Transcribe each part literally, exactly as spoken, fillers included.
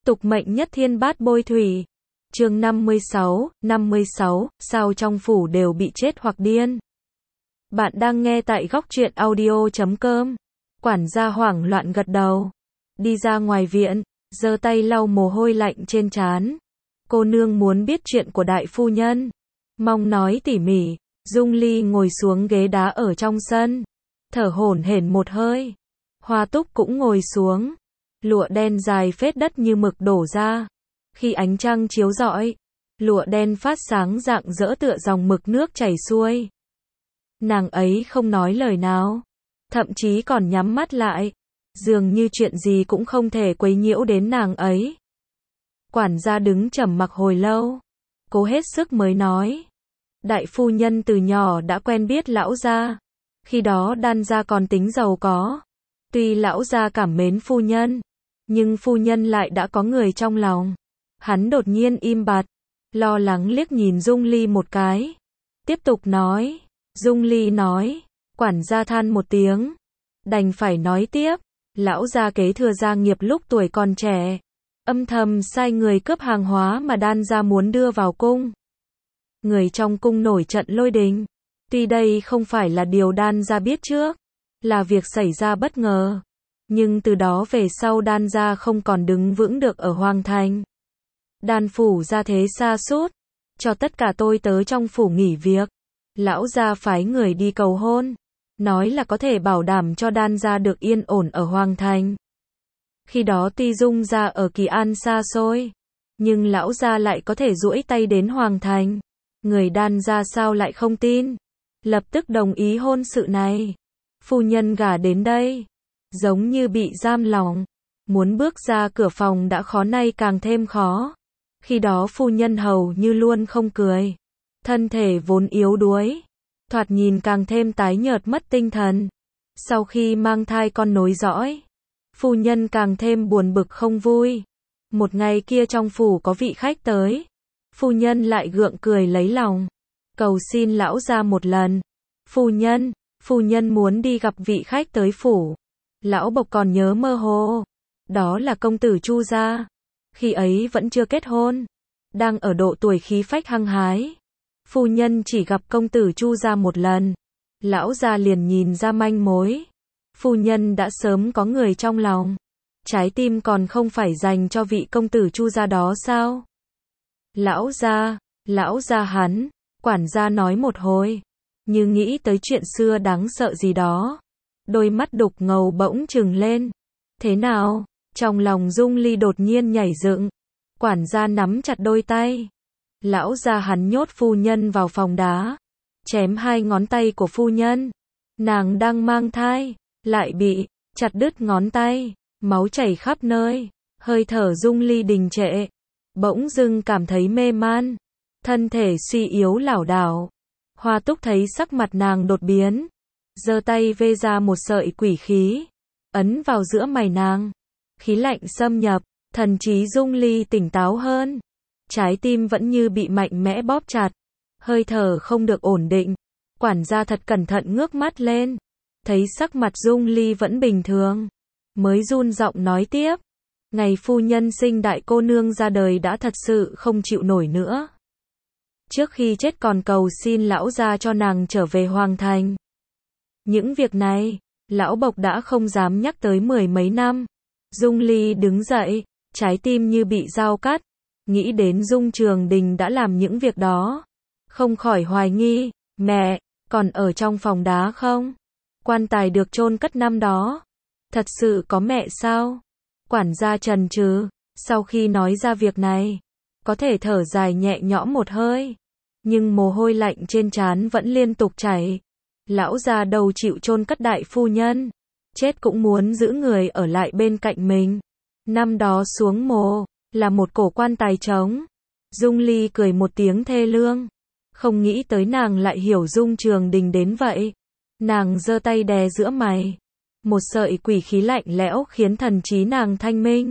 Tục mệnh nhất thiên bát bôi thủy. Chương năm mươi sáu, năm mươi sáu, sao trong phủ đều bị chết hoặc điên. Bạn đang nghe tại góc truyện audio chấm com. Quản gia hoảng loạn gật đầu. Đi ra ngoài viện, giơ tay lau mồ hôi lạnh trên trán. Cô nương muốn biết chuyện của đại phu nhân. Mong nói tỉ mỉ. Dung Ly ngồi xuống ghế đá ở trong sân. Thở hổn hển một hơi. Hoa Túc cũng ngồi xuống. Lụa đen dài phết đất như mực đổ ra. Khi ánh trăng chiếu rọi, lụa đen phát sáng rạng rỡ tựa dòng mực nước chảy xuôi. Nàng ấy không nói lời nào, thậm chí còn nhắm mắt lại, dường như chuyện gì cũng không thể quấy nhiễu đến nàng ấy. Quản gia đứng trầm mặc hồi lâu, cố hết sức mới nói. Đại phu nhân từ nhỏ đã quen biết lão gia, khi đó Đan gia còn tính giàu có. Tuy lão gia cảm mến phu nhân, nhưng phu nhân lại đã có người trong lòng. Hắn đột nhiên im bặt, lo lắng liếc nhìn Dung Ly một cái. Tiếp tục nói. Dung Ly nói. Quản gia than một tiếng, đành phải nói tiếp. Lão gia kế thừa gia nghiệp lúc tuổi còn trẻ, âm thầm sai người cướp hàng hóa mà Đan gia muốn đưa vào cung. Người trong cung nổi trận lôi đình. Tuy đây không phải là điều Đan gia biết trước, là việc xảy ra bất ngờ, nhưng từ đó về sau Đan gia không còn đứng vững được ở Hoàng Thành. Đan phủ gia thế sa sút, cho tất cả tôi tớ trong phủ nghỉ việc. Lão gia phái người đi cầu hôn, nói là có thể bảo đảm cho Đan gia được yên ổn ở Hoàng Thành. Khi đó tuy Dung gia ở Kỳ An xa xôi, nhưng lão gia lại có thể duỗi tay đến Hoàng Thành. Người Đan gia sao lại không tin, lập tức đồng ý hôn sự này. Phu nhân gả đến đây, giống như bị giam lỏng, muốn bước ra cửa phòng đã khó, nay càng thêm khó. Khi đó phu nhân hầu như luôn không cười, thân thể vốn yếu đuối, thoạt nhìn càng thêm tái nhợt mất tinh thần. Sau khi mang thai con nối dõi, phu nhân càng thêm buồn bực không vui. Một ngày kia trong phủ có vị khách tới, phu nhân lại gượng cười lấy lòng, cầu xin lão gia một lần. Phu nhân, phu nhân muốn đi gặp vị khách tới phủ. Lão Bộc còn nhớ mơ hồ, đó là công tử Chu gia. Khi ấy vẫn chưa kết hôn, đang ở độ tuổi khí phách hăng hái. Phu nhân chỉ gặp công tử Chu gia một lần, lão gia liền nhìn ra manh mối. Phu nhân đã sớm có người trong lòng, trái tim còn không phải dành cho vị công tử Chu gia đó sao? Lão gia, lão gia hắn, quản gia nói một hồi, như nghĩ tới chuyện xưa đáng sợ gì đó. Đôi mắt đục ngầu bỗng trừng lên. Thế nào? Trong lòng Dung Ly đột nhiên nhảy dựng. Quản gia nắm chặt đôi tay. Lão gia hắn nhốt phu nhân vào phòng đá, chém hai ngón tay của phu nhân. Nàng đang mang thai, lại bị chặt đứt ngón tay, máu chảy khắp nơi. Hơi thở Dung Ly đình trệ, bỗng dưng cảm thấy mê man, thân thể suy yếu lảo đảo. Hoa Túc thấy sắc mặt nàng đột biến, giơ tay vê ra một sợi quỷ khí, ấn vào giữa mày nàng. Khí lạnh xâm nhập, thần trí Dung Ly tỉnh táo hơn. Trái tim vẫn như bị mạnh mẽ bóp chặt, hơi thở không được ổn định. Quản gia thật cẩn thận ngước mắt lên, thấy sắc mặt Dung Ly vẫn bình thường, mới run giọng nói tiếp. Ngày phu nhân sinh đại cô nương ra đời đã thật sự không chịu nổi nữa. Trước khi chết còn cầu xin lão gia cho nàng trở về Hoàng Thành. Những việc này, lão Bộc đã không dám nhắc tới mười mấy năm. Dung Ly đứng dậy, trái tim như bị dao cắt, nghĩ đến Dung Trường Đình đã làm những việc đó, không khỏi hoài nghi. Mẹ, còn ở trong phòng đá không? Quan tài được chôn cất năm đó, thật sự có mẹ sao? Quản gia trần trừ, sau khi nói ra việc này, có thể thở dài nhẹ nhõm một hơi, nhưng mồ hôi lạnh trên trán vẫn liên tục chảy. Lão già đầu chịu chôn cất đại phu nhân, chết cũng muốn giữ người ở lại bên cạnh mình. Năm đó xuống mồ, là một cổ quan tài trống. Dung Ly cười một tiếng thê lương, không nghĩ tới nàng lại hiểu Dung Trường Đình đến vậy. Nàng giơ tay đè giữa mày, một sợi quỷ khí lạnh lẽo khiến thần trí nàng thanh minh.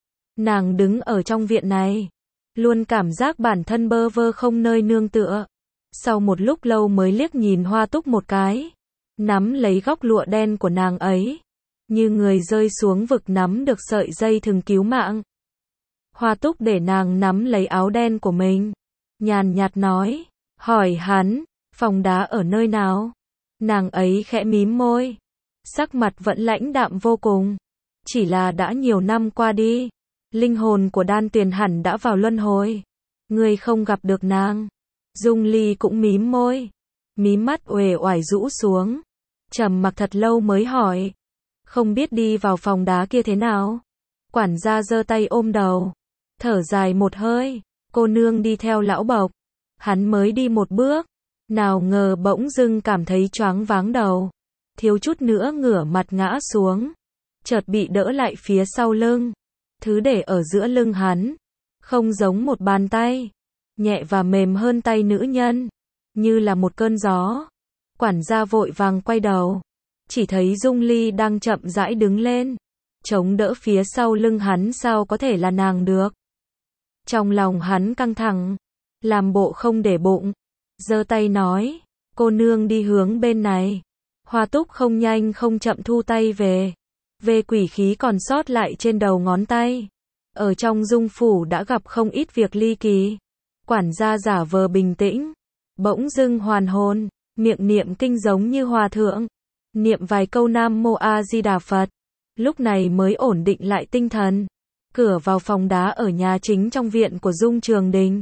Nàng đứng ở trong viện này, luôn cảm giác bản thân bơ vơ không nơi nương tựa. Sau một lúc lâu mới liếc nhìn Hoa Túc một cái, nắm lấy góc lụa đen của nàng ấy, như người rơi xuống vực nắm được sợi dây thừng cứu mạng. Hoa Túc để nàng nắm lấy áo đen của mình. Nhàn nhạt nói. Hỏi hắn, phòng đá ở nơi nào? Nàng ấy khẽ mím môi. Sắc mặt vẫn lãnh đạm vô cùng. Chỉ là đã nhiều năm qua đi. Linh hồn của Đan Tuyền hẳn đã vào luân hồi. Ngươi không gặp được nàng. Dung Ly cũng mím môi. Mí mắt uể oải rũ xuống. Trầm mặc thật lâu mới hỏi. Không biết đi vào phòng đá kia thế nào? Quản gia giơ tay ôm đầu. Thở dài một hơi. Cô nương đi theo lão Bộc. Hắn mới đi một bước. Nào ngờ bỗng dưng cảm thấy choáng váng đầu. Thiếu chút nữa ngửa mặt ngã xuống. Chợt bị đỡ lại phía sau lưng. Thứ để ở giữa lưng hắn. Không giống một bàn tay. Nhẹ và mềm hơn tay nữ nhân. Như là một cơn gió. Quản gia vội vàng quay đầu. Chỉ thấy Dung Ly đang chậm rãi đứng lên. Chống đỡ phía sau lưng hắn, sao có thể là nàng được. Trong lòng hắn căng thẳng. Làm bộ không để bụng. Giơ tay nói. Cô nương đi hướng bên này. Hoa Túc không nhanh không chậm thu tay về. Về quỷ khí còn sót lại trên đầu ngón tay. Ở trong dung phủ đã gặp không ít việc ly kỳ. Quản gia giả vờ bình tĩnh. Bỗng dưng hoàn hồn. Miệng niệm kinh giống như hòa thượng. Niệm vài câu Nam Mô A Di Đà Phật. Lúc này mới ổn định lại tinh thần. Cửa vào phòng đá ở nhà chính trong viện của Dung Trường Đình.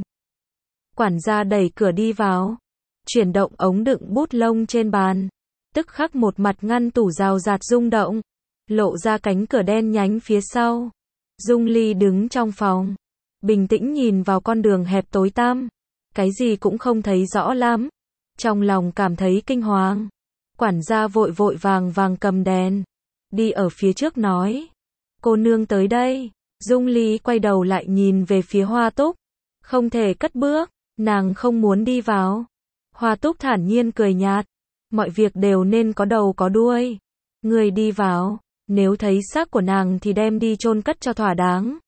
Quản gia đẩy cửa đi vào. Chuyển động ống đựng bút lông trên bàn. Tức khắc một mặt ngăn tủ rào rạt rung động. Lộ ra cánh cửa đen nhánh phía sau. Dung Ly đứng trong phòng. Bình tĩnh nhìn vào con đường hẹp tối tăm. Cái gì cũng không thấy rõ lắm. Trong lòng cảm thấy kinh hoàng. Quản gia vội vội vàng vàng cầm đèn. Đi ở phía trước nói. Cô nương tới đây. Dung Ly quay đầu lại nhìn về phía Hoa Túc. Không thể cất bước. Nàng không muốn đi vào. Hoa Túc thản nhiên cười nhạt. Mọi việc đều nên có đầu có đuôi. Người đi vào. Nếu thấy xác của nàng thì đem đi chôn cất cho thỏa đáng.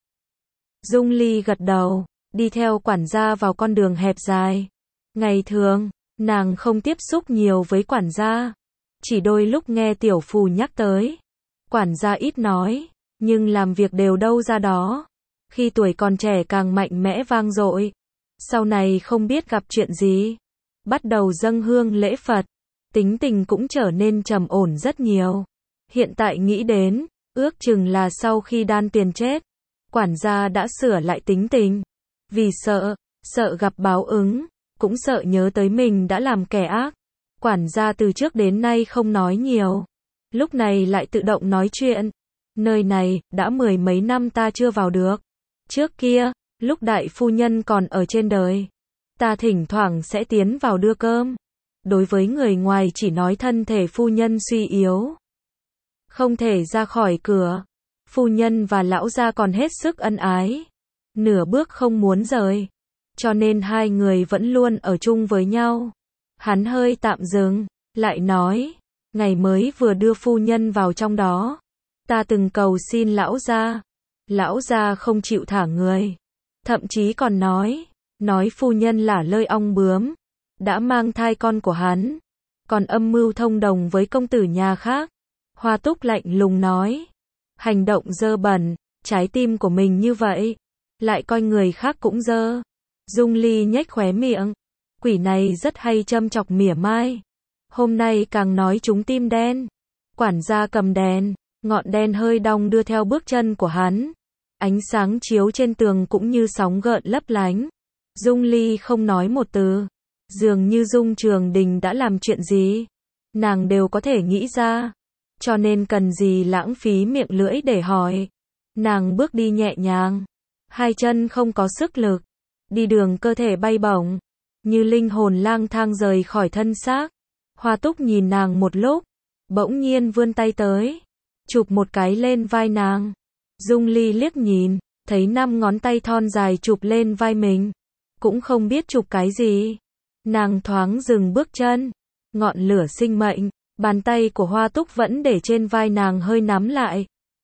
Dung Ly gật đầu. Đi theo quản gia vào con đường hẹp dài. Ngày thường, nàng không tiếp xúc nhiều với quản gia. Chỉ đôi lúc nghe tiểu phù nhắc tới. Quản gia ít nói. Nhưng làm việc đều đâu ra đó. Khi tuổi còn trẻ càng mạnh mẽ vang dội. Sau này không biết gặp chuyện gì. Bắt đầu dâng hương lễ Phật. Tính tình cũng trở nên trầm ổn rất nhiều. Hiện tại nghĩ đến, ước chừng là sau khi Đan Tuyền chết. Quản gia đã sửa lại tính tình. Vì sợ, sợ gặp báo ứng. Cũng sợ nhớ tới mình đã làm kẻ ác. Quản gia từ trước đến nay không nói nhiều. Lúc này lại tự động nói chuyện. Nơi này, đã mười mấy năm ta chưa vào được. Trước kia, lúc đại phu nhân còn ở trên đời. Ta thỉnh thoảng sẽ tiến vào đưa cơm. Đối với người ngoài chỉ nói thân thể phu nhân suy yếu. Không thể ra khỏi cửa. Phu nhân và lão gia còn hết sức ân ái. Nửa bước không muốn rời. Cho nên hai người vẫn luôn ở chung với nhau. Hắn hơi tạm dừng, lại nói. Ngày mới vừa đưa phu nhân vào trong đó. Ta từng cầu xin lão gia. Lão gia không chịu thả người. Thậm chí còn nói. Nói phu nhân là lơi ong bướm. Đã mang thai con của hắn. Còn âm mưu thông đồng với công tử nhà khác. Hoa Túc lạnh lùng nói. Hành động dơ bẩn. Trái tim của mình như vậy. Lại coi người khác cũng dơ. Dung Ly nhếch khóe miệng. Quỷ này rất hay châm chọc mỉa mai. Hôm nay càng nói trúng tim đen. Quản gia cầm đèn. Ngọn đèn hơi đong đưa theo bước chân của hắn. Ánh sáng chiếu trên tường cũng như sóng gợn lấp lánh. Dung Ly không nói một từ. Dường như Dung Trường Đình đã làm chuyện gì. Nàng đều có thể nghĩ ra. Cho nên cần gì lãng phí miệng lưỡi để hỏi. Nàng bước đi nhẹ nhàng. Hai chân không có sức lực. Đi đường cơ thể bay bổng. Như linh hồn lang thang rời khỏi thân xác. Hoa Túc nhìn nàng một lúc. Bỗng nhiên vươn tay tới. Chụp một cái lên vai nàng. Dung Ly liếc nhìn. Thấy năm ngón tay thon dài chụp lên vai mình. Cũng không biết chụp cái gì. Nàng thoáng dừng bước chân. Ngọn lửa sinh mệnh. Bàn tay của Hoa Túc vẫn để trên vai nàng hơi nắm lại.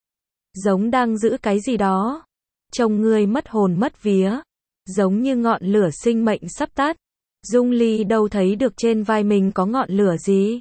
Giống đang giữ cái gì đó. Trông ngươi mất hồn mất vía. Giống như ngọn lửa sinh mệnh sắp tắt. Dung Ly đâu thấy được trên vai mình có ngọn lửa gì.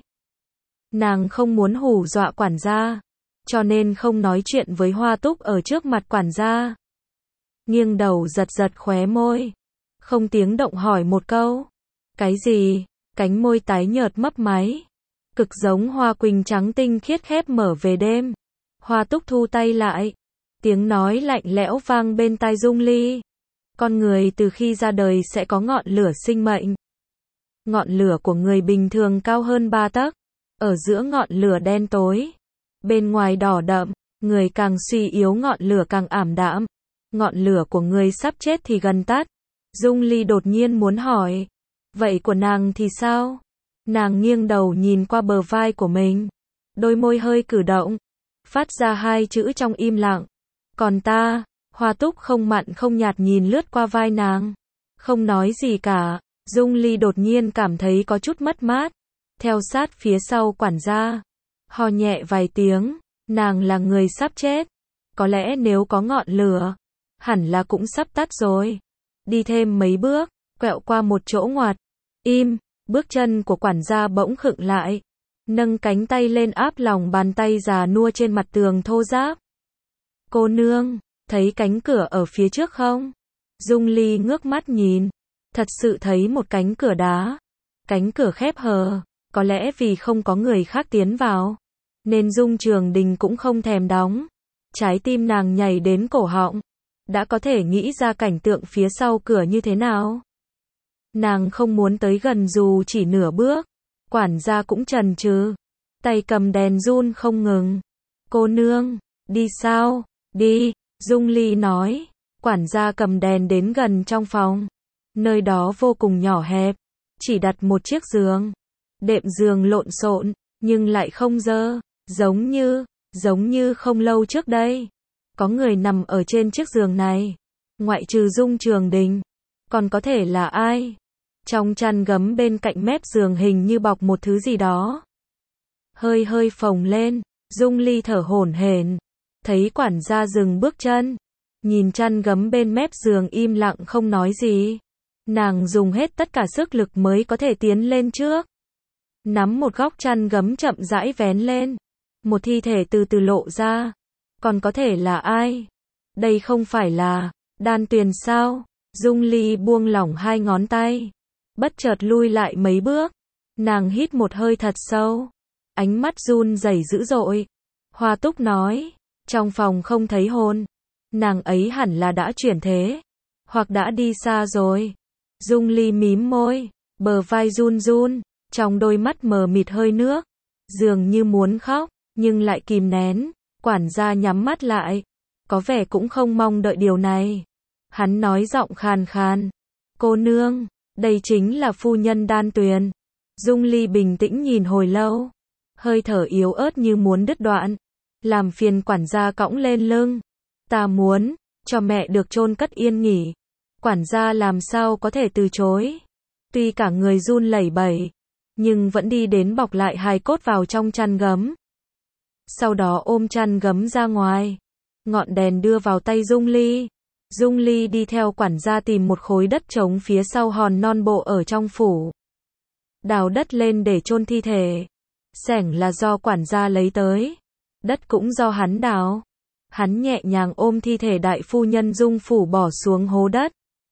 Nàng không muốn hù dọa quản gia. Cho nên không nói chuyện với Hoa Túc ở trước mặt quản gia. nghiêng đầu giật giật khóe môi, không tiếng động hỏi một câu. Cái gì? Cánh môi tái nhợt mấp máy, cực giống hoa quỳnh trắng tinh khiết khép mở về đêm. Hoa Túc thu tay lại, tiếng nói lạnh lẽo vang bên tai Dung Ly. Con người từ khi ra đời sẽ có ngọn lửa sinh mệnh. Ngọn lửa của người bình thường cao hơn ba tấc, ở giữa ngọn lửa đen tối, bên ngoài đỏ đậm, người càng suy yếu ngọn lửa càng ảm đạm. Ngọn lửa của người sắp chết thì gần tắt. Dung Ly đột nhiên muốn hỏi, vậy của nàng thì sao? Nàng nghiêng đầu nhìn qua bờ vai của mình, đôi môi hơi cử động, phát ra hai chữ trong im lặng. Còn ta, Hoa Túc không mặn không nhạt nhìn lướt qua vai nàng, không nói gì cả. Dung Ly đột nhiên cảm thấy có chút mất mát, theo sát phía sau quản gia, ho nhẹ vài tiếng, nàng là người sắp chết, có lẽ nếu có ngọn lửa, hẳn là cũng sắp tắt rồi. Đi thêm mấy bước, quẹo qua một chỗ ngoặt, im, bước chân của quản gia bỗng khựng lại, nâng cánh tay lên áp lòng bàn tay già nua trên mặt tường thô ráp. Cô nương, thấy cánh cửa ở phía trước không? Dung Ly ngước mắt nhìn, thật sự thấy một cánh cửa đá. Cánh cửa khép hờ, có lẽ vì không có người khác tiến vào, nên Dung Trường Đình cũng không thèm đóng. Trái tim nàng nhảy đến cổ họng, đã có thể nghĩ ra cảnh tượng phía sau cửa như thế nào. Nàng không muốn tới gần dù chỉ nửa bước. Quản gia cũng chần chừ, tay cầm đèn run không ngừng. Cô nương, đi sao? Đi, Dung Ly nói. Quản gia cầm đèn đến gần trong phòng. Nơi đó vô cùng nhỏ hẹp, chỉ đặt một chiếc giường. Đệm giường lộn xộn, nhưng lại không dơ, giống như, giống như không lâu trước đây. Có người nằm ở trên chiếc giường này, ngoại trừ Dung Trường Đình, còn có thể là ai? Trong chăn gấm bên cạnh mép giường hình như bọc một thứ gì đó. Hơi hơi phồng lên, Dung Ly thở hổn hển, thấy quản gia dừng bước chân, nhìn chăn gấm bên mép giường im lặng không nói gì. Nàng dùng hết tất cả sức lực mới có thể tiến lên trước, nắm một góc chăn gấm chậm rãi vén lên, một thi thể từ từ lộ ra. Còn có thể là ai? Đây không phải là Đan Tuyền sao? Dung Ly buông lỏng hai ngón tay, bất chợt lui lại mấy bước. Nàng hít một hơi thật sâu, ánh mắt run rẩy dữ dội. Hoa Túc nói, trong phòng không thấy hồn, nàng ấy hẳn là đã chuyển thế, hoặc đã đi xa rồi. Dung Ly mím môi, bờ vai run run, trong đôi mắt mờ mịt hơi nước, dường như muốn khóc, nhưng lại kìm nén. Quản gia nhắm mắt lại, có vẻ cũng không mong đợi điều này. Hắn nói giọng khàn khàn, cô nương, đây chính là phu nhân Đan Tuyền. Dung Ly bình tĩnh nhìn hồi lâu, hơi thở yếu ớt như muốn đứt đoạn. Làm phiền quản gia cõng lên lưng, ta muốn cho mẹ được chôn cất yên nghỉ. Quản gia làm sao có thể từ chối, tuy cả người run lẩy bẩy, nhưng vẫn đi đến bọc lại hài cốt vào trong chăn gấm. Sau đó ôm chăn gấm ra ngoài, ngọn đèn đưa vào tay Dung Ly. Dung Ly đi theo quản gia tìm một khối đất trống phía sau hòn non bộ ở trong phủ, đào đất lên để chôn thi thể. Xẻng là do quản gia lấy tới, đất cũng do hắn đào. Hắn nhẹ nhàng ôm thi thể đại phu nhân Dung phủ bỏ xuống hố đất,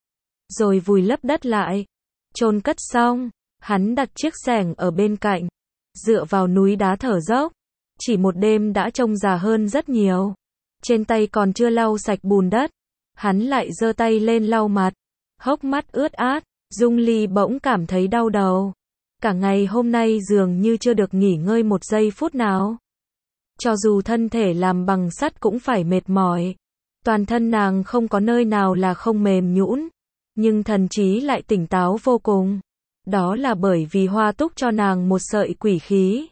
rồi vùi lấp đất lại. Chôn cất xong, hắn đặt chiếc xẻng ở bên cạnh, dựa vào núi đá thở dốc. Chỉ một đêm đã trông già hơn rất nhiều. Trên tay còn chưa lau sạch bùn đất, hắn lại giơ tay lên lau mặt, hốc mắt ướt át. Dung Ly bỗng cảm thấy đau đầu. Cả ngày hôm nay dường như chưa được nghỉ ngơi một giây phút nào. Cho dù thân thể làm bằng sắt cũng phải mệt mỏi. Toàn thân nàng không có nơi nào là không mềm nhũn, nhưng thần trí lại tỉnh táo vô cùng. Đó là bởi vì Hoa Túc cho nàng một sợi quỷ khí,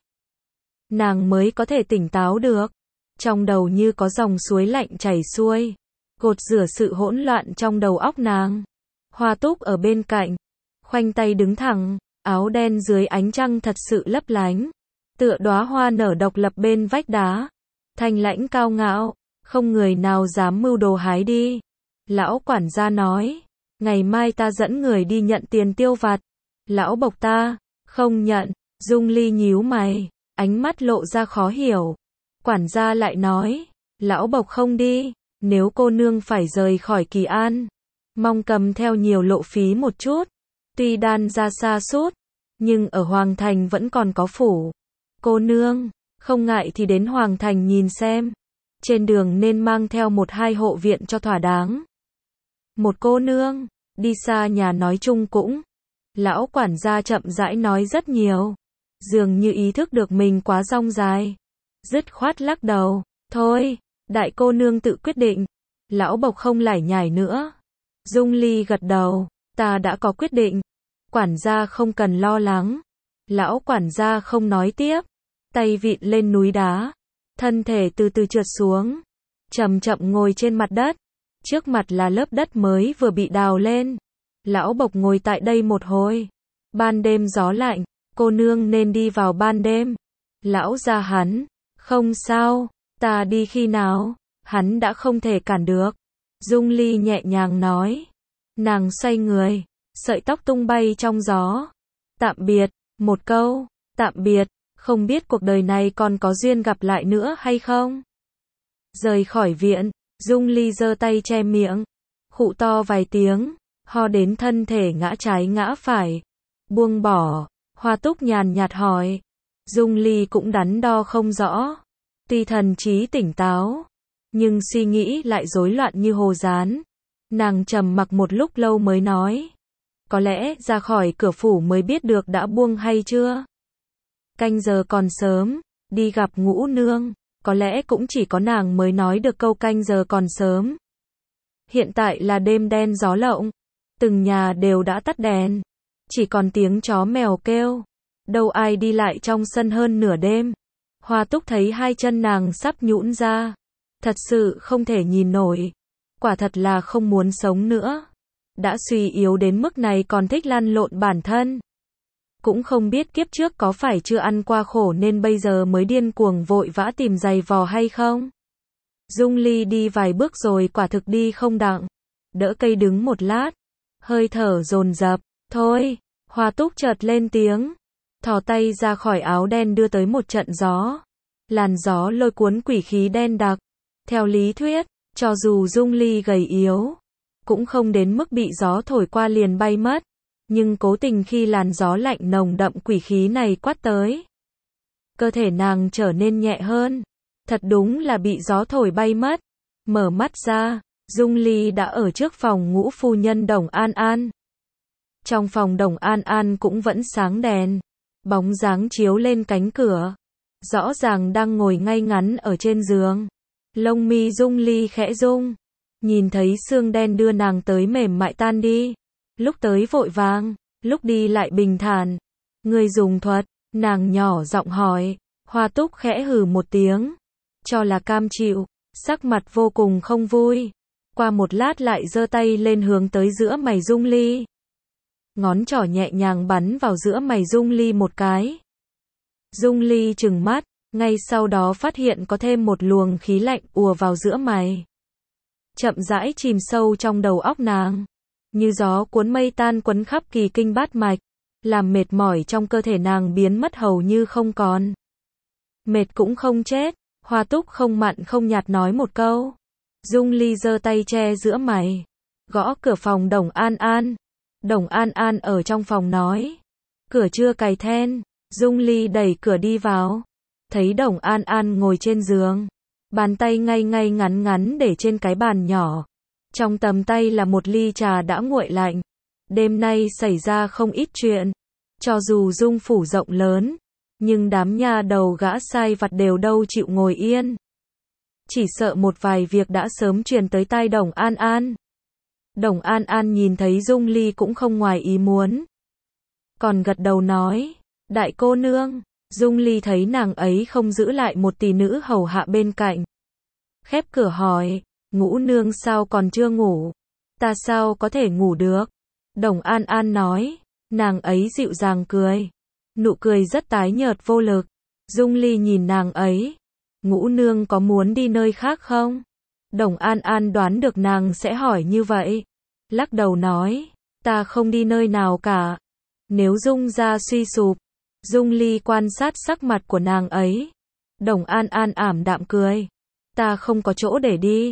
nàng mới có thể tỉnh táo được. Trong đầu như có dòng suối lạnh chảy xuôi, gột rửa sự hỗn loạn trong đầu óc nàng. Hoa Túc ở bên cạnh, khoanh tay đứng thẳng, áo đen dưới ánh trăng thật sự lấp lánh, tựa đóa hoa nở độc lập bên vách đá, thanh lãnh cao ngạo, không người nào dám mưu đồ hái đi. Lão quản gia nói, ngày mai ta dẫn người đi nhận tiền tiêu vặt. Lão Bộc ta không nhận. Dung Ly nhíu mày, ánh mắt lộ ra khó hiểu. Quản gia lại nói, lão Bộc không đi, Nếu cô nương phải rời khỏi Kỳ An, mong cầm theo nhiều lộ phí một chút. Tuy Đan ra xa sút, nhưng ở Hoàng Thành vẫn còn có phủ. Cô nương, không ngại thì đến Hoàng Thành nhìn xem. Trên đường nên mang theo một hai hộ viện cho thỏa đáng. Một cô nương, đi xa nhà nói chung cũng. Lão quản gia chậm rãi nói rất nhiều. Dường như ý thức được mình quá rong dài. Dứt khoát lắc đầu. Thôi, đại cô nương tự quyết định. Lão Bộc không lải nhải nữa. Dung Ly gật đầu. Ta đã có quyết định. Quản gia không cần lo lắng. Lão quản gia không nói tiếp. Tay vịn lên núi đá. Thân thể từ từ trượt xuống. Chậm chậm ngồi trên mặt đất. Trước mặt là lớp đất mới vừa bị đào lên. Lão Bộc ngồi tại đây một hồi. Ban đêm gió lạnh. Cô nương nên đi vào ban đêm. Lão gia hắn. Không sao. Ta đi khi nào? Hắn đã không thể cản được. Dung Ly nhẹ nhàng nói. Nàng xoay người. Sợi tóc tung bay trong gió. Tạm biệt. Một câu. Tạm biệt. Không biết cuộc đời này còn có duyên gặp lại nữa hay không? Rời khỏi viện. Dung Ly giơ tay che miệng. Khụ to vài tiếng. Ho đến thân thể ngã trái ngã phải. Buông bỏ. Hoa Túc nhàn nhạt hỏi. Dung Ly cũng đắn đo không rõ. Tuy thần trí tỉnh táo, nhưng suy nghĩ lại rối loạn như hồ dán. Nàng trầm mặc một lúc lâu mới nói. Có lẽ ra khỏi cửa phủ mới biết được đã buông hay chưa. Canh giờ còn sớm, đi gặp Ngũ nương. Có lẽ cũng chỉ có nàng mới nói được câu canh giờ còn sớm. Hiện tại là đêm đen gió lộng. Từng nhà đều đã tắt đèn. Chỉ còn tiếng chó mèo kêu. Đâu ai đi lại trong sân hơn nửa đêm. Hoa Túc thấy hai chân nàng sắp nhũn ra. Thật sự không thể nhìn nổi. Quả thật là không muốn sống nữa. Đã suy yếu đến mức này còn thích lăn lộn bản thân. Cũng không biết kiếp trước có phải chưa ăn qua khổ nên bây giờ mới điên cuồng vội vã tìm giày vò hay không. Dung Ly đi vài bước rồi quả thực đi không đặng. Đỡ cây đứng một lát. Hơi thở dồn dập. Thôi. Hoa Túc chợt lên tiếng. Thò tay ra khỏi áo đen đưa tới một trận gió. Làn gió lôi cuốn quỷ khí đen đặc. Theo lý thuyết, cho dù Dung Ly gầy yếu, cũng không đến mức bị gió thổi qua liền bay mất. Nhưng cố tình khi làn gió lạnh nồng đậm quỷ khí này quát tới, cơ thể nàng trở nên nhẹ hơn. Thật đúng là bị gió thổi bay mất. Mở mắt ra, Dung Ly đã ở trước phòng Ngũ phu nhân Đồng An An. Trong phòng Đồng An An cũng vẫn sáng đèn. Bóng dáng chiếu lên cánh cửa. Rõ ràng đang ngồi ngay ngắn ở trên giường. Lông mi Dung Ly khẽ rung. Nhìn thấy xương đen đưa nàng tới mềm mại tan đi. Lúc tới vội vàng, lúc đi lại bình thản. Người dùng thuật, nàng nhỏ giọng hỏi. Hoa Túc khẽ hừ một tiếng. Cho là cam chịu, sắc mặt vô cùng không vui. Qua một lát lại giơ tay lên hướng tới giữa mày Dung Ly. Ngón trỏ nhẹ nhàng bắn vào giữa mày Dung Ly một cái. Dung Ly trừng mắt, ngay sau đó phát hiện có thêm một luồng khí lạnh ùa vào giữa mày. Chậm rãi chìm sâu trong đầu óc nàng. Như gió cuốn mây tan quấn khắp kỳ kinh bát mạch. Làm mệt mỏi trong cơ thể nàng biến mất hầu như không còn. Mệt cũng không chết. Hoa Túc không mặn không nhạt nói một câu. Dung Ly giơ tay che giữa mày. Gõ cửa phòng Đồng An An. Đồng An An ở trong phòng nói. Cửa chưa cài then. Dung Ly đẩy cửa đi vào. Thấy Đồng An An ngồi trên giường. Bàn tay ngay ngay ngắn ngắn để trên cái bàn nhỏ. Trong tầm tay là một ly trà đã nguội lạnh. Đêm nay xảy ra không ít chuyện. Cho dù Dung phủ rộng lớn, nhưng đám nha đầu gã sai vặt đều đâu chịu ngồi yên. Chỉ sợ một vài việc đã sớm truyền tới tai Đồng An An. Đồng An An nhìn thấy Dung Ly cũng không ngoài ý muốn. Còn gật đầu nói, đại cô nương. Dung Ly thấy nàng ấy không giữ lại một tỷ nữ hầu hạ bên cạnh. Khép cửa hỏi, Ngũ nương sao còn chưa ngủ? Ta sao có thể ngủ được? Đồng An An nói, nàng ấy dịu dàng cười. Nụ cười rất tái nhợt vô lực. Dung Ly nhìn nàng ấy. Ngũ nương có muốn đi nơi khác không? Đồng An An đoán được nàng sẽ hỏi như vậy. Lắc đầu nói, ta không đi nơi nào cả. Nếu Dung ra suy sụp. Dung Ly quan sát sắc mặt của nàng ấy. Đồng An An ảm đạm cười. Ta không có chỗ để đi.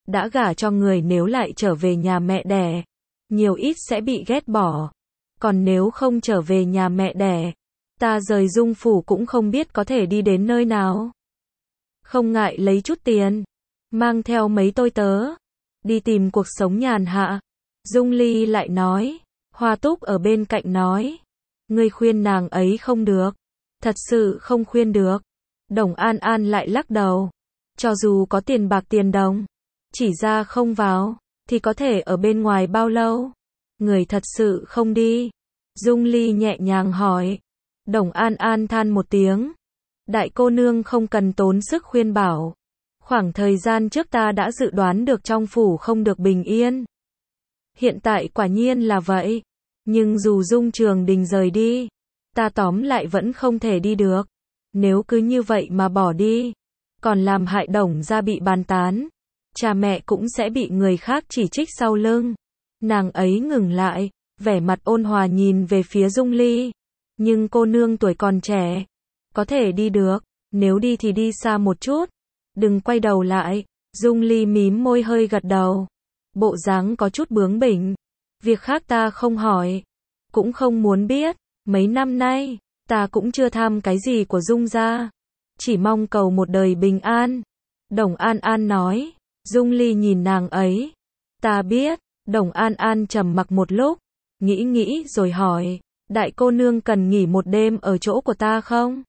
đã gả cho người nếu lại trở về nhà mẹ đẻ, nhiều ít sẽ bị ghét bỏ. Còn nếu không trở về nhà mẹ đẻ, ta rời Dung phủ cũng không biết có thể đi đến nơi nào. Không ngại lấy chút tiền, mang theo mấy tôi tớ, đi tìm cuộc sống nhàn hạ. Dung Ly lại nói, Hoa Túc ở bên cạnh nói, ngươi khuyên nàng ấy không được, thật sự không khuyên được. Đồng An An lại lắc đầu, cho dù có tiền bạc tiền đồng, chỉ ra không vào, thì có thể ở bên ngoài bao lâu? Người thật sự không đi. Dung Ly nhẹ nhàng hỏi. Đồng An An than một tiếng, đại cô nương không cần tốn sức khuyên bảo. Khoảng thời gian trước ta đã dự đoán được trong phủ không được bình yên. Hiện tại quả nhiên là vậy. Nhưng dù Dung Trường Đình rời đi, ta tóm lại vẫn không thể đi được. Nếu cứ như vậy mà bỏ đi, còn làm hại Đồng gia bị bàn tán, cha mẹ cũng sẽ bị người khác chỉ trích sau lưng. Nàng ấy ngừng lại, vẻ mặt ôn hòa nhìn về phía Dung Ly. Nhưng cô nương tuổi còn trẻ, có thể đi được, nếu đi thì đi xa một chút, đừng quay đầu lại. Dung Ly mím môi hơi gật đầu, bộ dáng có chút bướng bỉnh. Việc khác ta không hỏi, cũng không muốn biết, mấy năm nay, ta cũng chưa tham cái gì của Dung gia, chỉ mong cầu một đời bình an. Đồng An An nói. Dung Ly nhìn nàng ấy. Ta biết. Đồng An An trầm mặc một lúc, nghĩ nghĩ rồi hỏi, đại cô nương cần nghỉ một đêm ở chỗ của ta không?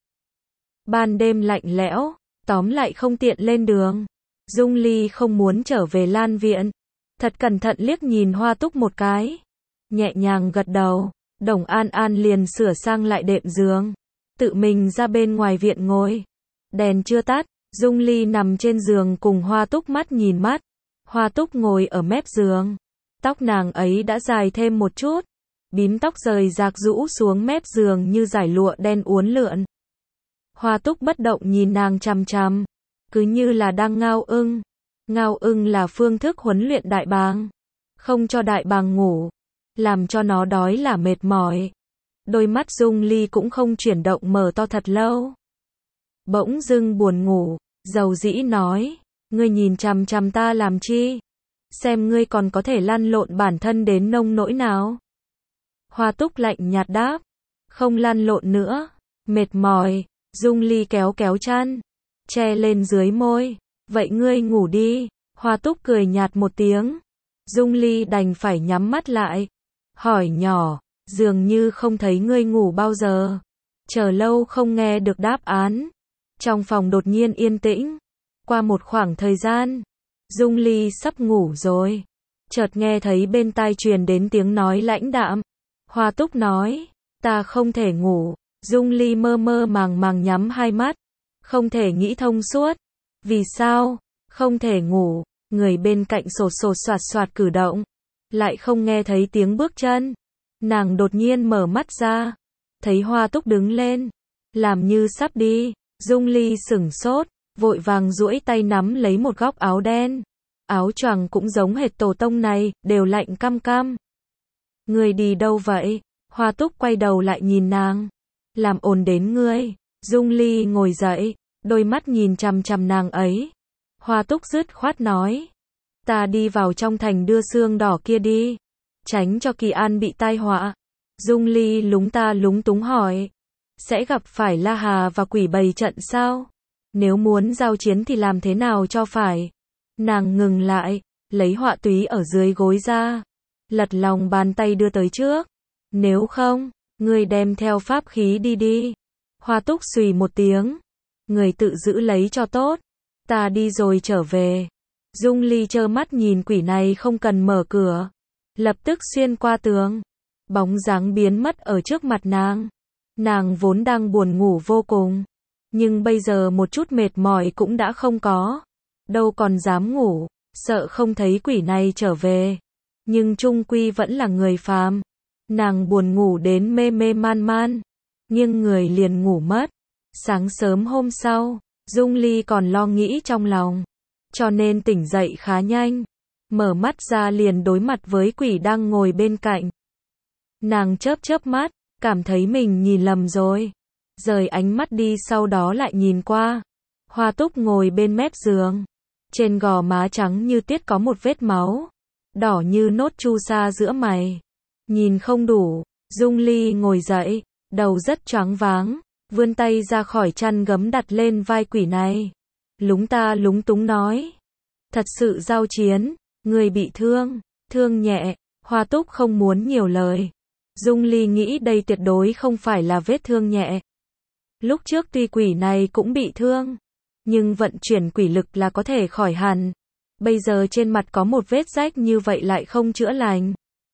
Ban đêm lạnh lẽo, tóm lại không tiện lên đường. Dung Ly không muốn trở về Lan viện, thật cẩn thận liếc nhìn Hoa Túc một cái, nhẹ nhàng gật đầu. Đồng An An liền sửa sang lại đệm giường, tự mình ra bên ngoài viện ngồi. Đèn chưa tắt, Dung Ly nằm trên giường cùng Hoa Túc mắt nhìn mắt. Hoa Túc ngồi ở mép giường, tóc nàng ấy đã dài thêm một chút, bím tóc rời rạc rũ xuống mép giường như dải lụa đen uốn lượn. Hoa Túc bất động nhìn nàng chằm chằm, cứ như là đang ngao ưng. Ngao ưng là phương thức huấn luyện đại bàng, không cho đại bàng ngủ, làm cho nó đói là mệt mỏi. Đôi mắt Dung Ly cũng không chuyển động mở to thật lâu. Bỗng dưng buồn ngủ, dầu dĩ nói, ngươi nhìn chằm chằm ta làm chi? Xem ngươi còn có thể lăn lộn bản thân đến nông nỗi nào? Hoa Túc lạnh nhạt đáp, không lăn lộn nữa, mệt mỏi. Dung Ly kéo kéo chăn, che lên dưới môi, vậy ngươi ngủ đi. Hoa Túc cười nhạt một tiếng, Dung Ly đành phải nhắm mắt lại, hỏi nhỏ, dường như không thấy ngươi ngủ bao giờ. Chờ lâu không nghe được đáp án, trong phòng đột nhiên yên tĩnh. Qua một khoảng thời gian, Dung Ly sắp ngủ rồi, chợt nghe thấy bên tai truyền đến tiếng nói lãnh đạm. Hoa Túc nói, ta không thể ngủ. Dung Ly mơ mơ màng màng nhắm hai mắt, không thể nghĩ thông suốt. Vì sao không thể ngủ? Người bên cạnh sột sột soạt soạt cử động, lại không nghe thấy tiếng bước chân. Nàng đột nhiên mở mắt ra, thấy Hoa Túc đứng lên, làm như sắp đi. Dung Ly sửng sốt, vội vàng duỗi tay nắm lấy một góc áo đen. Áo choàng cũng giống hệt tổ tông này, đều lạnh căm căm. Ngươi đi đâu vậy? Hoa Túc quay đầu lại nhìn nàng. Làm ồn đến ngươi. Dung Ly ngồi dậy, đôi mắt nhìn chằm chằm nàng ấy. Hoa Túc dứt khoát nói, ta đi vào trong thành đưa xương đỏ kia đi, tránh cho Kỳ An bị tai họa. Dung Ly lúng ta lúng túng hỏi, sẽ gặp phải La Hà và quỷ bầy trận sao? Nếu muốn giao chiến thì làm thế nào cho phải? Nàng ngừng lại, lấy họa túy ở dưới gối ra, lật lòng bàn tay đưa tới trước. Nếu không, ngươi đem theo pháp khí đi đi. Hoa Túc xùy một tiếng, người tự giữ lấy cho tốt, ta đi rồi trở về. Dung Ly trơ mắt nhìn quỷ này không cần mở cửa, lập tức xuyên qua tường, bóng dáng biến mất ở trước mặt nàng. Nàng vốn đang buồn ngủ vô cùng, nhưng bây giờ một chút mệt mỏi cũng đã không có, đâu còn dám ngủ, sợ không thấy quỷ này trở về. Nhưng chung quy vẫn là người phàm, nàng buồn ngủ đến mê mê man man, nghiêng người liền ngủ mất. Sáng sớm hôm sau, Dung Ly còn lo nghĩ trong lòng, cho nên tỉnh dậy khá nhanh, mở mắt ra liền đối mặt với quỷ đang ngồi bên cạnh. Nàng chớp chớp mắt, cảm thấy mình nhìn lầm rồi, rời ánh mắt đi, sau đó lại nhìn qua. Hoa Túc ngồi bên mép giường, Trên gò má trắng như tuyết có một vết máu, đỏ như nốt chu sa giữa mày. Nhìn không đủ, Dung Ly ngồi dậy, đầu rất choáng váng, vươn tay ra khỏi chăn gấm đặt lên vai quỷ này. Lúng ta lúng túng nói. Thật sự giao chiến, người bị thương, thương nhẹ, Hoa Túc không muốn nhiều lời. Dung Ly nghĩ đây tuyệt đối không phải là vết thương nhẹ. Lúc trước tuy quỷ này cũng bị thương, nhưng vận chuyển quỷ lực là có thể khỏi hẳn. Bây giờ trên mặt có một vết rách như vậy lại không chữa lành.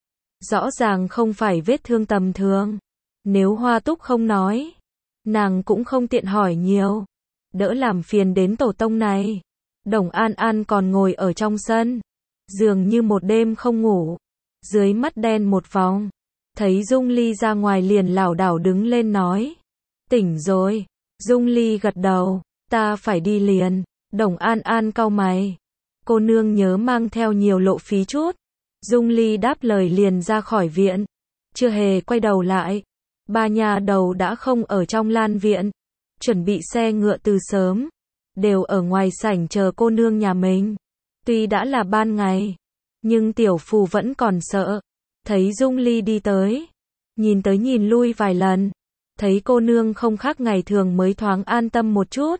Rõ ràng không phải vết thương tầm thường. Nếu Hoa Túc không nói, nàng cũng không tiện hỏi nhiều. Đỡ làm phiền đến tổ tông này. Đồng An An còn ngồi ở trong sân, dường như một đêm không ngủ, dưới mắt đen một vòng. Thấy Dung Ly ra ngoài liền lảo đảo đứng lên nói. Tỉnh rồi. Dung Ly gật đầu. Ta phải đi liền. Đồng An An cau mày. Cô nương nhớ mang theo nhiều lộ phí chút. Dung Ly đáp lời liền ra khỏi viện. Chưa hề quay đầu lại. Ba nhà đầu đã không ở trong lan viện. Chuẩn bị xe ngựa từ sớm. Đều ở ngoài sảnh chờ cô nương nhà mình. Tuy đã là ban ngày, nhưng tiểu phù vẫn còn sợ. Thấy Dung Ly đi tới, nhìn tới nhìn lui vài lần. Thấy cô nương không khác ngày thường mới thoáng an tâm một chút.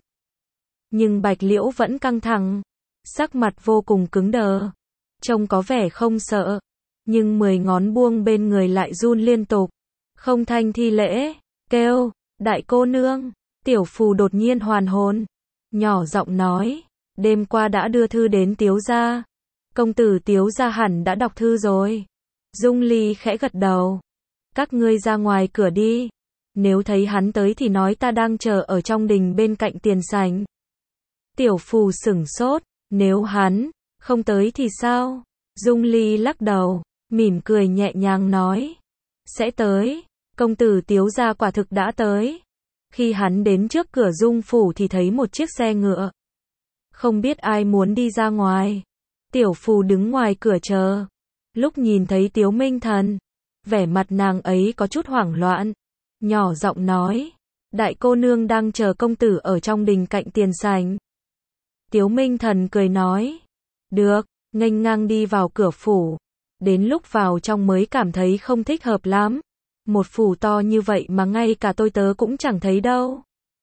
Nhưng Bạch Liễu vẫn căng thẳng, sắc mặt vô cùng cứng đờ. Trông có vẻ không sợ, nhưng mười ngón buông bên người lại run liên tục. Không thanh thi lễ, kêu, đại cô nương. Tiểu phù đột nhiên hoàn hồn, nhỏ giọng nói, đêm qua đã đưa thư đến Tiếu gia. Công tử Tiếu gia hẳn đã đọc thư rồi. Dung Ly khẽ gật đầu. Các ngươi ra ngoài cửa đi. Nếu thấy hắn tới thì nói ta đang chờ ở trong đình bên cạnh tiền sảnh. Tiểu phù sửng sốt, nếu hắn không tới thì sao? Dung Ly lắc đầu, mỉm cười nhẹ nhàng nói. Sẽ tới, công tử Tiếu gia quả thực đã tới. Khi hắn đến trước cửa Dung phủ thì thấy một chiếc xe ngựa. Không biết ai muốn đi ra ngoài. Tiểu phù đứng ngoài cửa chờ. Lúc nhìn thấy Tiếu Minh Thần, vẻ mặt nàng ấy có chút hoảng loạn. Nhỏ giọng nói, đại cô nương đang chờ công tử ở trong đình cạnh tiền sảnh. Tiếu Minh Thần cười nói, được, nghênh ngang đi vào cửa phủ. Đến lúc vào trong mới cảm thấy không thích hợp lắm. Một phủ to như vậy mà ngay cả tôi tớ cũng chẳng thấy đâu.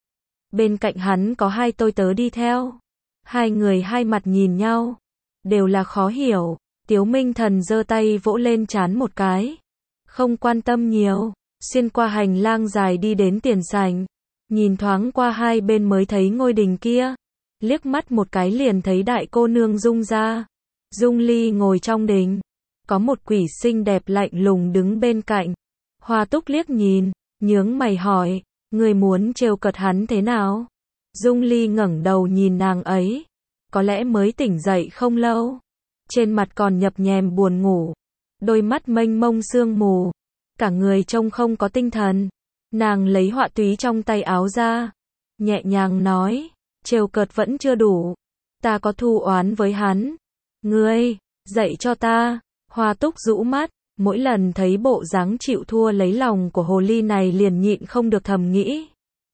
Bên cạnh hắn có hai tôi tớ đi theo. Hai người hai mặt nhìn nhau, đều là khó hiểu. Tiếu Minh Thần giơ tay vỗ lên trán một cái, không quan tâm nhiều, xuyên qua hành lang dài đi đến tiền sảnh, nhìn thoáng qua hai bên mới thấy ngôi đình kia, liếc mắt một cái liền thấy đại cô nương Dung gia. Dung Ly ngồi trong đình, có một quỷ xinh đẹp lạnh lùng đứng bên cạnh. Hoa Túc liếc nhìn, nhướng mày hỏi, người muốn trêu cợt hắn thế nào? Dung Ly ngẩng đầu nhìn nàng ấy, có lẽ mới tỉnh dậy không lâu, trên mặt còn nhập nhèm buồn ngủ, đôi mắt mênh mông sương mù, cả người trông không có tinh thần. Nàng lấy họa túy trong tay áo ra, nhẹ nhàng nói, trêu cợt vẫn chưa đủ, ta có thù oán với hắn. Ngươi, dạy cho ta. Hoa Túc rũ mắt, mỗi lần thấy bộ dáng chịu thua lấy lòng của hồ ly này liền nhịn không được thầm nghĩ.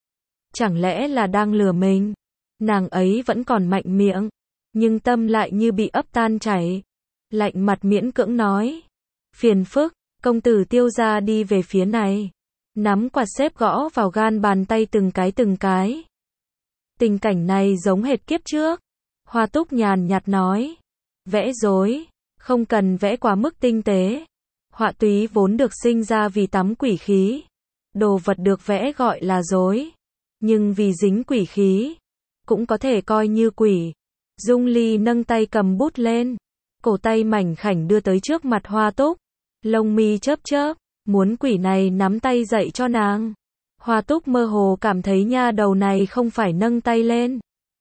Chẳng lẽ là đang lừa mình? Nàng ấy vẫn còn mạnh miệng, nhưng tâm lại như bị ấp tan chảy. Lạnh mặt miễn cưỡng nói, phiền phức, công tử Tiêu gia đi về phía này. Nắm quạt xếp gõ vào gan bàn tay từng cái từng cái. Tình cảnh này giống hệt kiếp trước. Hoa Túc nhàn nhạt nói, vẽ rối, không cần vẽ quá mức tinh tế. Họa túy vốn được sinh ra vì tắm quỷ khí. Đồ vật được vẽ gọi là rối, nhưng vì dính quỷ khí, cũng có thể coi như quỷ. Dung Ly nâng tay cầm bút lên, cổ tay mảnh khảnh đưa tới trước mặt Hoa Túc, lông mi chớp chớp, muốn quỷ này nắm tay dạy cho nàng. Hoa Túc mơ hồ cảm thấy nha đầu này không phải nâng tay lên,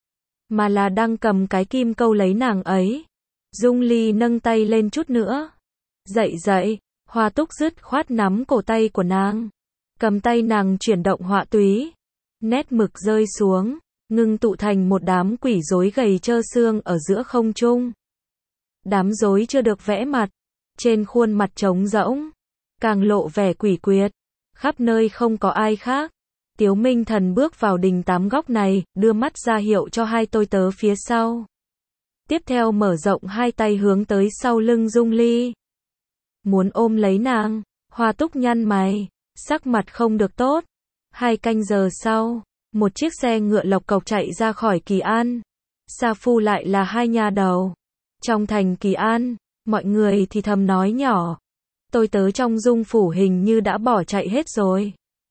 mà là đang cầm cái kim câu lấy nàng ấy. Dung Ly nâng tay lên chút nữa. Dậy dậy. Hoa Túc dứt khoát nắm cổ tay của nàng, cầm tay nàng chuyển động họa túy, nét mực rơi xuống, ngưng tụ thành một đám quỷ rối gầy trơ xương ở giữa không trung. Đám rối chưa được vẽ mặt, trên khuôn mặt trống rỗng, càng lộ vẻ quỷ quyệt, khắp nơi không có ai khác. Tiếu Minh Thần bước vào đình tám góc này, đưa mắt ra hiệu cho hai tôi tớ phía sau. Tiếp theo mở rộng hai tay hướng tới sau lưng Dung Ly. Muốn ôm lấy nàng, Hoa Túc nhăn mày, sắc mặt không được tốt. Hai canh giờ sau, một chiếc xe ngựa lộc cộc chạy ra khỏi Kỳ An. Sa Phu lại là hai nhà đầu. Trong thành Kỳ An, mọi người thì thầm nói nhỏ. Tôi tớ trong Dung phủ hình như đã bỏ chạy hết rồi.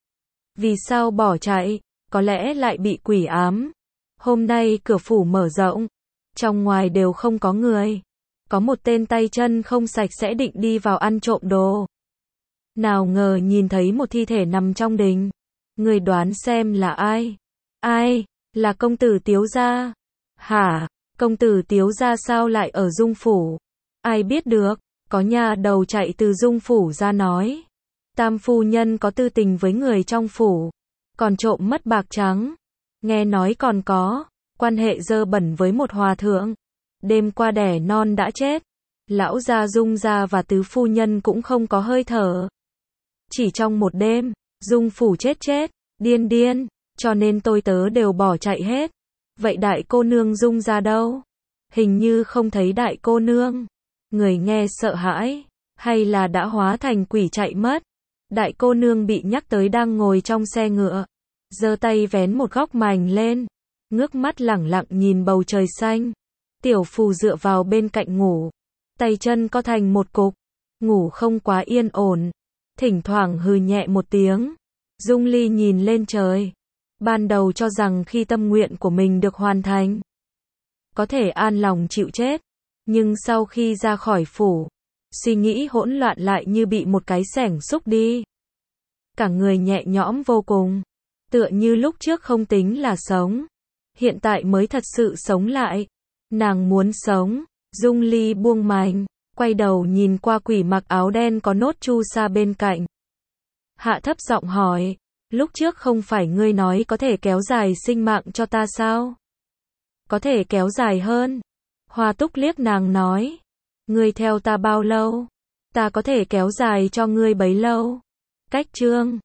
Vì sao bỏ chạy? Có lẽ lại bị quỷ ám. Hôm nay cửa phủ mở rộng. Trong ngoài đều không có người. Có một tên tay chân không sạch sẽ định đi vào ăn trộm đồ. Nào ngờ nhìn thấy một thi thể nằm trong đình. Người đoán xem là ai? Ai? Là công tử Tiếu gia. Hả? Công tử Tiếu gia sao lại ở Dung phủ? Ai biết được? Có nhà đầu chạy từ Dung phủ ra nói. Tam phu nhân có tư tình với người trong phủ. Còn trộm mất bạc trắng. Nghe nói còn có quan hệ dơ bẩn với một hòa thượng. Đêm qua đẻ non đã chết. Lão gia Dung gia và tứ phu nhân cũng không có hơi thở. Chỉ trong một đêm, Dung phủ chết chết, điên điên, cho nên tôi tớ đều bỏ chạy hết. Vậy đại cô nương Dung gia đâu? Hình như không thấy đại cô nương. Người nghe sợ hãi, hay là đã hóa thành quỷ chạy mất? Đại cô nương bị nhắc tới đang ngồi trong xe ngựa, giơ tay vén một góc mành lên, ngước mắt lẳng lặng nhìn bầu trời xanh. Tiểu Phù dựa vào bên cạnh ngủ, tay chân co thành một cục, ngủ không quá yên ổn, thỉnh thoảng hừ nhẹ một tiếng. Dung Ly nhìn lên trời, ban đầu cho rằng khi tâm nguyện của mình được hoàn thành, có thể an lòng chịu chết, nhưng sau khi ra khỏi phủ, suy nghĩ hỗn loạn lại như bị một cái xẻng xúc đi. Cả người nhẹ nhõm vô cùng, tựa như lúc trước không tính là sống, hiện tại mới thật sự sống lại. Nàng muốn sống. Dung Ly buông mành, quay đầu nhìn qua quỷ mặc áo đen có nốt chu sa bên cạnh. Hạ thấp giọng hỏi, lúc trước không phải ngươi nói có thể kéo dài sinh mạng cho ta sao? Có thể kéo dài hơn. Hoa Túc liếc nàng nói, ngươi theo ta bao lâu? Ta có thể kéo dài cho ngươi bấy lâu. Cách chương